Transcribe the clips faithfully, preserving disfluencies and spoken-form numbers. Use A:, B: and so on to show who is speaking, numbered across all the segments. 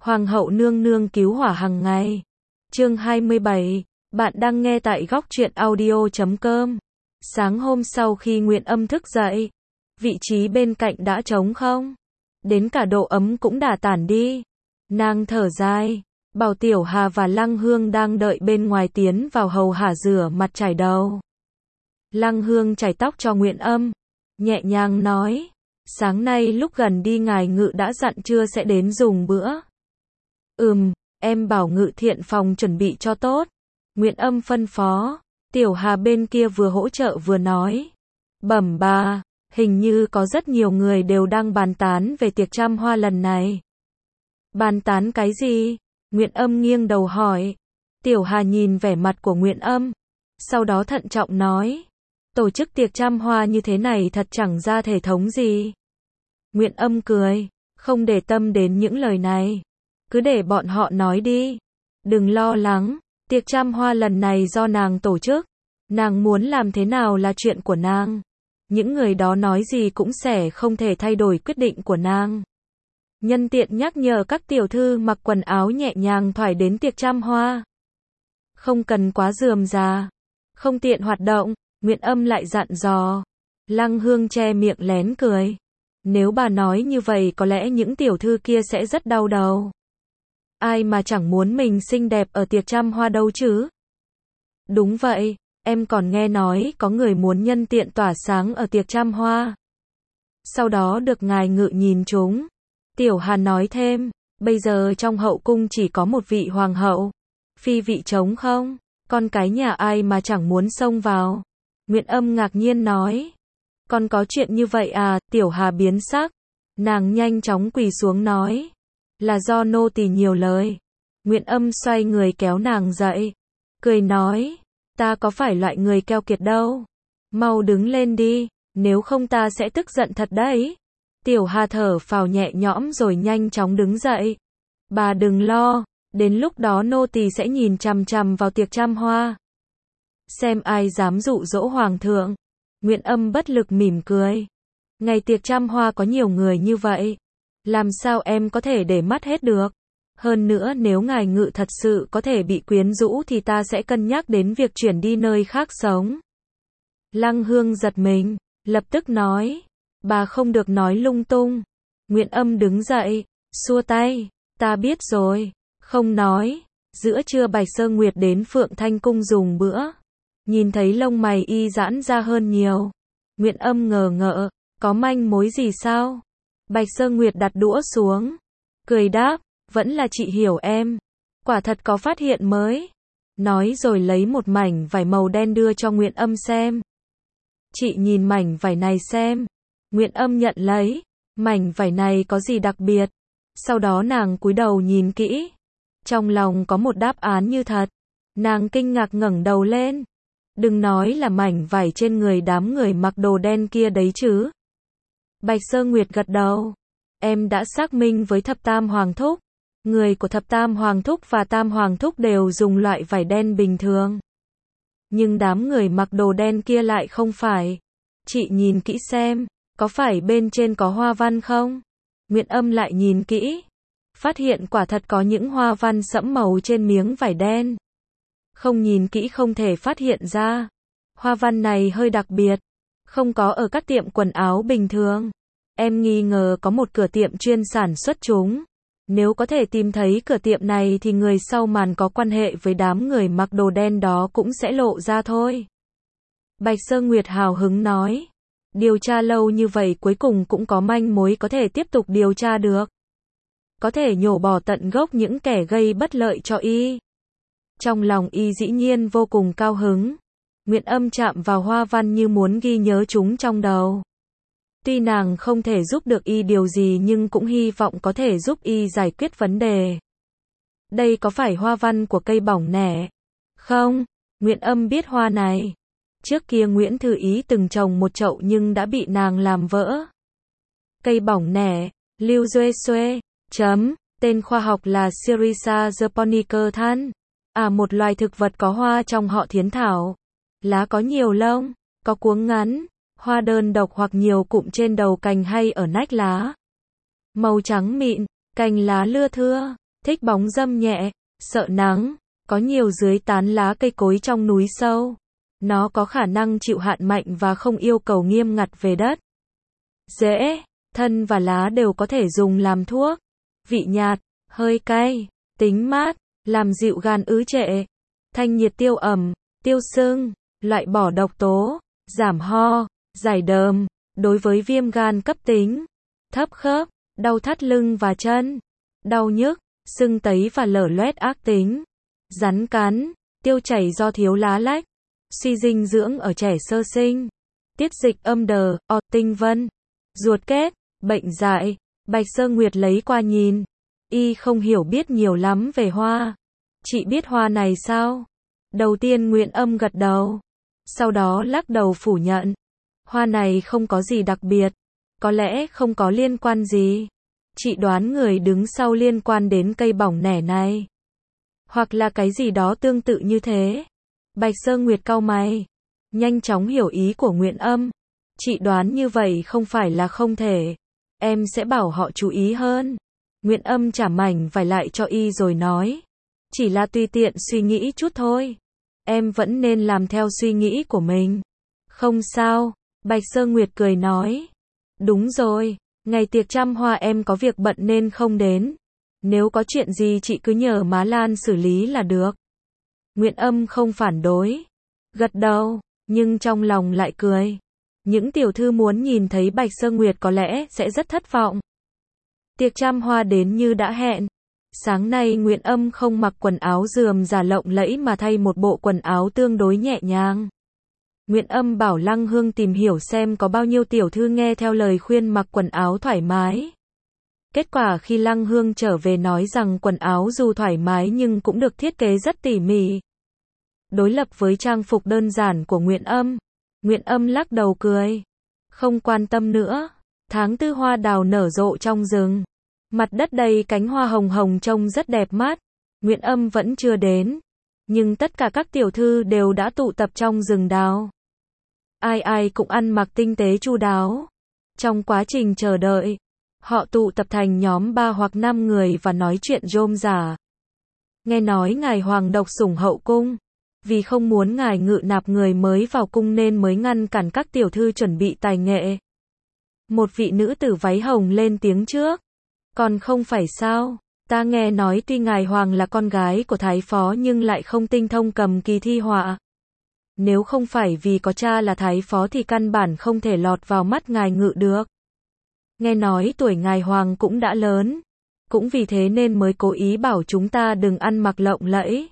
A: Hoàng hậu nương nương cứu hỏa hàng ngày. Chương hai mươi bảy, bạn đang nghe tại góc truyện audio chấm com. Sáng hôm sau khi Nguyện Âm thức dậy, vị trí bên cạnh đã trống không. Đến cả độ ấm cũng đã tản đi. Nàng thở dài, bảo Tiểu Hà và Lăng Hương đang đợi bên ngoài tiến vào hầu hạ rửa mặt chải đầu. Lăng Hương chải tóc cho Nguyện Âm, nhẹ nhàng nói, sáng nay lúc gần đi ngài Ngự đã dặn trưa sẽ đến dùng bữa. Ừm, em bảo Ngự thiện phòng chuẩn bị cho tốt. Nguyện Âm phân phó. Tiểu Hà bên kia vừa hỗ trợ vừa nói, bẩm bà, hình như có rất nhiều người đều đang bàn tán về tiệc trăm hoa lần này. Bàn tán cái gì? Nguyện Âm nghiêng đầu hỏi. Tiểu Hà nhìn vẻ mặt của Nguyện Âm, sau đó thận trọng nói, tổ chức tiệc trăm hoa như thế này thật chẳng ra thể thống gì. Nguyện Âm cười, không để tâm đến những lời này, cứ để bọn họ nói đi. Đừng lo lắng, tiệc trăm hoa lần này do nàng tổ chức, nàng muốn làm thế nào là chuyện của nàng. Những người đó nói gì cũng sẽ không thể thay đổi quyết định của nàng. Nhân tiện nhắc nhở các tiểu thư mặc quần áo nhẹ nhàng thoải đến tiệc trăm hoa. Không cần quá rườm rà, không tiện hoạt động. Nguyện Âm lại dặn dò. Lăng Hương che miệng lén cười. Nếu bà nói như vậy có lẽ những tiểu thư kia sẽ rất đau đầu. Ai mà chẳng muốn mình xinh đẹp ở tiệc trăm hoa đâu chứ. Đúng vậy, em còn nghe nói có người muốn nhân tiện tỏa sáng ở tiệc trăm hoa. Sau đó được ngài Ngự nhìn chúng. Tiểu Hà nói thêm, bây giờ trong hậu cung chỉ có một vị hoàng hậu. Phi vị trống không, con cái nhà ai mà chẳng muốn xông vào. Nguyện Âm ngạc nhiên nói, còn có chuyện như vậy à? Tiểu Hà biến sắc, nàng nhanh chóng quỳ xuống nói, là do nô tỳ nhiều lời. Nguyện Âm xoay người kéo nàng dậy, cười nói, ta có phải loại người keo kiệt đâu. Mau đứng lên đi, nếu không ta sẽ tức giận thật đấy. Tiểu Hà thở phào nhẹ nhõm rồi nhanh chóng đứng dậy. Bà đừng lo, đến lúc đó nô tỳ sẽ nhìn chằm chằm vào tiệc trăm hoa. Xem ai dám dụ dỗ hoàng thượng. Nguyện Âm bất lực mỉm cười. Ngày tiệc trăm hoa có nhiều người như vậy, làm sao em có thể để mắt hết được. Hơn nữa nếu ngài Ngự thật sự có thể bị quyến rũ thì ta sẽ cân nhắc đến việc chuyển đi nơi khác sống. Lăng Hương giật mình, lập tức nói, bà không được nói lung tung. Nguyện Âm đứng dậy, xua tay, ta biết rồi, không nói. Giữa trưa Bạch Sơ Nguyệt đến Phượng Thanh Cung dùng bữa. Nhìn thấy lông mày y giãn ra hơn nhiều. Nguyện Âm ngờ ngợ, có manh mối gì sao? Bạch Sơ Nguyệt đặt đũa xuống, cười đáp, vẫn là chị hiểu em. Quả thật có phát hiện mới. Nói rồi lấy một mảnh vải màu đen đưa cho Nguyện Âm xem. Chị nhìn mảnh vải này xem. Nguyện Âm nhận lấy. Mảnh vải này có gì đặc biệt? Sau đó nàng cúi đầu nhìn kỹ. Trong lòng có một đáp án như thật. Nàng kinh ngạc ngẩng đầu lên. Đừng nói là mảnh vải trên người đám người mặc đồ đen kia đấy chứ. Bạch Sơ Nguyệt gật đầu. Em đã xác minh với Thập Tam Hoàng Thúc. Người của Thập Tam Hoàng Thúc và Tam Hoàng Thúc đều dùng loại vải đen bình thường. Nhưng đám người mặc đồ đen kia lại không phải. Chị nhìn kỹ xem, có phải bên trên có hoa văn không? Nguyện Âm lại nhìn kỹ. Phát hiện quả thật có những hoa văn sẫm màu trên miếng vải đen. Không nhìn kỹ không thể phát hiện ra. Hoa văn này hơi đặc biệt. Không có ở các tiệm quần áo bình thường. Em nghi ngờ có một cửa tiệm chuyên sản xuất chúng. Nếu có thể tìm thấy cửa tiệm này thì người sau màn có quan hệ với đám người mặc đồ đen đó cũng sẽ lộ ra thôi. Bạch Sơ Nguyệt hào hứng nói. Điều tra lâu như vậy cuối cùng cũng có manh mối có thể tiếp tục điều tra được. Có thể nhổ bỏ tận gốc những kẻ gây bất lợi cho y. Trong lòng y dĩ nhiên vô cùng cao hứng. Nguyện Âm chạm vào hoa văn như muốn ghi nhớ chúng trong đầu. Tuy nàng không thể giúp được y điều gì nhưng cũng hy vọng có thể giúp y giải quyết vấn đề. Đây có phải hoa văn của cây bỏng nẻ? Không, Nguyện Âm biết hoa này. Trước kia Nguyễn Thư Ý từng trồng một chậu nhưng đã bị nàng làm vỡ. Cây bỏng nẻ, Lưu Duê Xuê, chấm, tên khoa học là Syriza japonica than. À, một loài thực vật có hoa trong họ thiến thảo. Lá có nhiều lông, có cuống ngắn, hoa đơn độc hoặc nhiều cụm trên đầu cành hay ở nách lá. Màu trắng mịn, cành lá lưa thưa, thích bóng râm nhẹ, sợ nắng, có nhiều dưới tán lá cây cối trong núi sâu. Nó có khả năng chịu hạn mạnh và không yêu cầu nghiêm ngặt về đất. Rễ, thân và lá đều có thể dùng làm thuốc. Vị nhạt, hơi cay, tính mát, làm dịu gan ứ trệ, thanh nhiệt tiêu ẩm, tiêu sưng, loại bỏ độc tố, giảm ho, giải đờm, đối với viêm gan cấp tính, thấp khớp, đau thắt lưng và chân, đau nhức, sưng tấy và lở loét ác tính, rắn cắn, tiêu chảy do thiếu lá lách, suy dinh dưỡng ở trẻ sơ sinh, tiết dịch âm đờ, o, tinh vân, ruột kết, bệnh dại. Bạch Sơ Nguyệt lấy qua nhìn. Y không hiểu biết nhiều lắm về hoa. Chị biết hoa này sao? Đầu tiên Nguyễn Âm gật đầu. Sau đó lắc đầu phủ nhận. Hoa này không có gì đặc biệt. Có lẽ không có liên quan gì. Chị đoán người đứng sau liên quan đến cây bỏng nẻ này. Hoặc là cái gì đó tương tự như thế. Bạch Sơ Nguyệt cau mày. Nhanh chóng hiểu ý của Nguyễn Âm. Chị đoán như vậy không phải là không thể. Em sẽ bảo họ chú ý hơn. Nguyễn Âm trả mảnh vải lại cho y rồi nói. Chỉ là tùy tiện suy nghĩ chút thôi. Em vẫn nên làm theo suy nghĩ của mình. Không sao. Bạch Sơ Nguyệt cười nói. Đúng rồi. Ngày tiệc trăm hoa em có việc bận nên không đến. Nếu có chuyện gì chị cứ nhờ má Lan xử lý là được. Nguyễn Âm không phản đối. Gật đầu. Nhưng trong lòng lại cười. Những tiểu thư muốn nhìn thấy Bạch Sơ Nguyệt có lẽ sẽ rất thất vọng. Tiệc trăm hoa đến như đã hẹn. Sáng nay Nguyễn Âm không mặc quần áo rườm rà lộng lẫy mà thay một bộ quần áo tương đối nhẹ nhàng. Nguyễn Âm bảo Lăng Hương tìm hiểu xem có bao nhiêu tiểu thư nghe theo lời khuyên mặc quần áo thoải mái. Kết quả khi Lăng Hương trở về nói rằng quần áo dù thoải mái nhưng cũng được thiết kế rất tỉ mỉ. Đối lập với trang phục đơn giản của Nguyễn Âm. Nguyễn Âm lắc đầu cười. Không quan tâm nữa. Tháng tư hoa đào nở rộ trong rừng. Mặt đất đầy cánh hoa hồng hồng trông rất đẹp mắt. Nguyễn Âm vẫn chưa đến. Nhưng tất cả các tiểu thư đều đã tụ tập trong rừng đào. Ai ai cũng ăn mặc tinh tế chu đáo. Trong quá trình chờ đợi, họ tụ tập thành nhóm ba hoặc năm người và nói chuyện rôm rả. Nghe nói ngài hoàng độc sủng hậu cung. Vì không muốn ngài ngự nạp người mới vào cung nên mới ngăn cản các tiểu thư chuẩn bị tài nghệ. Một vị nữ tử váy hồng lên tiếng trước. Còn không phải sao? Ta nghe nói tuy ngài hoàng là con gái của thái phó nhưng lại không tinh thông cầm kỳ thi họa. Nếu không phải vì có cha là thái phó thì căn bản không thể lọt vào mắt ngài ngự được. Nghe nói tuổi ngài hoàng cũng đã lớn. Cũng vì thế nên mới cố ý bảo chúng ta đừng ăn mặc lộng lẫy.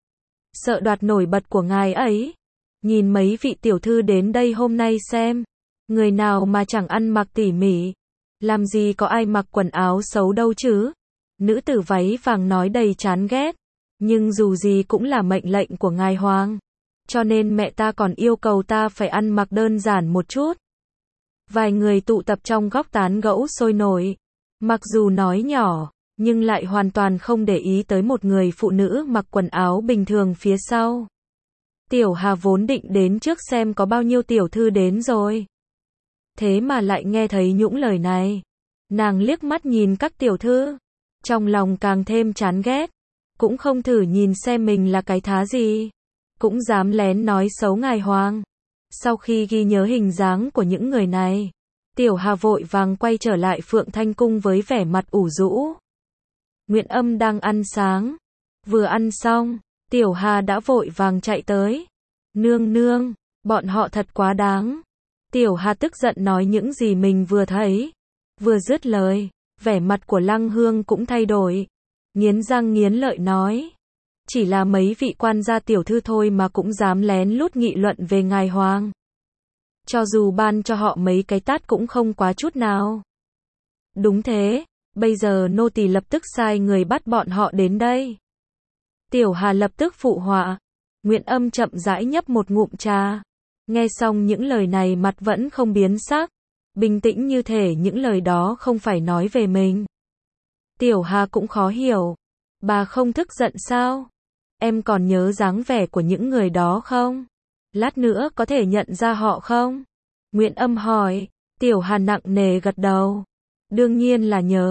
A: Sợ đoạt nổi bật của ngài ấy. Nhìn mấy vị tiểu thư đến đây hôm nay xem. Người nào mà chẳng ăn mặc tỉ mỉ. Làm gì có ai mặc quần áo xấu đâu chứ. Nữ tử váy vàng nói đầy chán ghét. Nhưng dù gì cũng là mệnh lệnh của ngài hoàng. Cho nên mẹ ta còn yêu cầu ta phải ăn mặc đơn giản một chút. Vài người tụ tập trong góc tán gẫu sôi nổi. Mặc dù nói nhỏ, nhưng lại hoàn toàn không để ý tới một người phụ nữ mặc quần áo bình thường phía sau. Tiểu Hà vốn định đến trước xem có bao nhiêu tiểu thư đến rồi. Thế mà lại nghe thấy những lời này. Nàng liếc mắt nhìn các tiểu thư. Trong lòng càng thêm chán ghét. Cũng không thử nhìn xem mình là cái thá gì. Cũng dám lén nói xấu ngài hoàng. Sau khi ghi nhớ hình dáng của những người này, Tiểu Hà vội vàng quay trở lại Phượng Thanh Cung với vẻ mặt ủ rũ. Nguyễn Âm đang ăn sáng. Vừa ăn xong, Tiểu Hà đã vội vàng chạy tới. Nương nương, bọn họ thật quá đáng. Tiểu Hà tức giận nói những gì mình vừa thấy. Vừa dứt lời, vẻ mặt của Lăng Hương cũng thay đổi. Nghiến răng nghiến lợi nói. Chỉ là mấy vị quan gia tiểu thư thôi mà cũng dám lén lút nghị luận về ngài hoàng. Cho dù ban cho họ mấy cái tát cũng không quá chút nào. Đúng thế, bây giờ nô tỳ lập tức sai người bắt bọn họ đến đây. Tiểu Hà lập tức phụ họa. Nguyễn Âm chậm rãi nhấp một ngụm trà. Nghe xong những lời này mặt vẫn không biến sắc. Bình tĩnh như thể những lời đó không phải nói về mình. Tiểu Hà cũng khó hiểu. Bà không tức giận sao? Em còn nhớ dáng vẻ của những người đó không? Lát nữa có thể nhận ra họ không? Nguyễn Âm hỏi. Tiểu Hà nặng nề gật đầu. Đương nhiên là nhớ.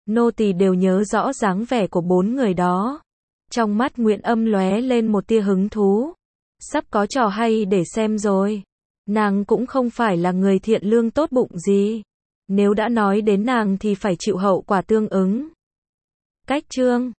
A: Nô tỳ đều nhớ rõ dáng vẻ của bốn người đó. Trong mắt Nguyễn Âm lóe lên một tia hứng thú. Sắp có trò hay để xem rồi. Nàng cũng không phải là người thiện lương tốt bụng gì. Nếu đã nói đến nàng thì phải chịu hậu quả tương ứng. Cách chương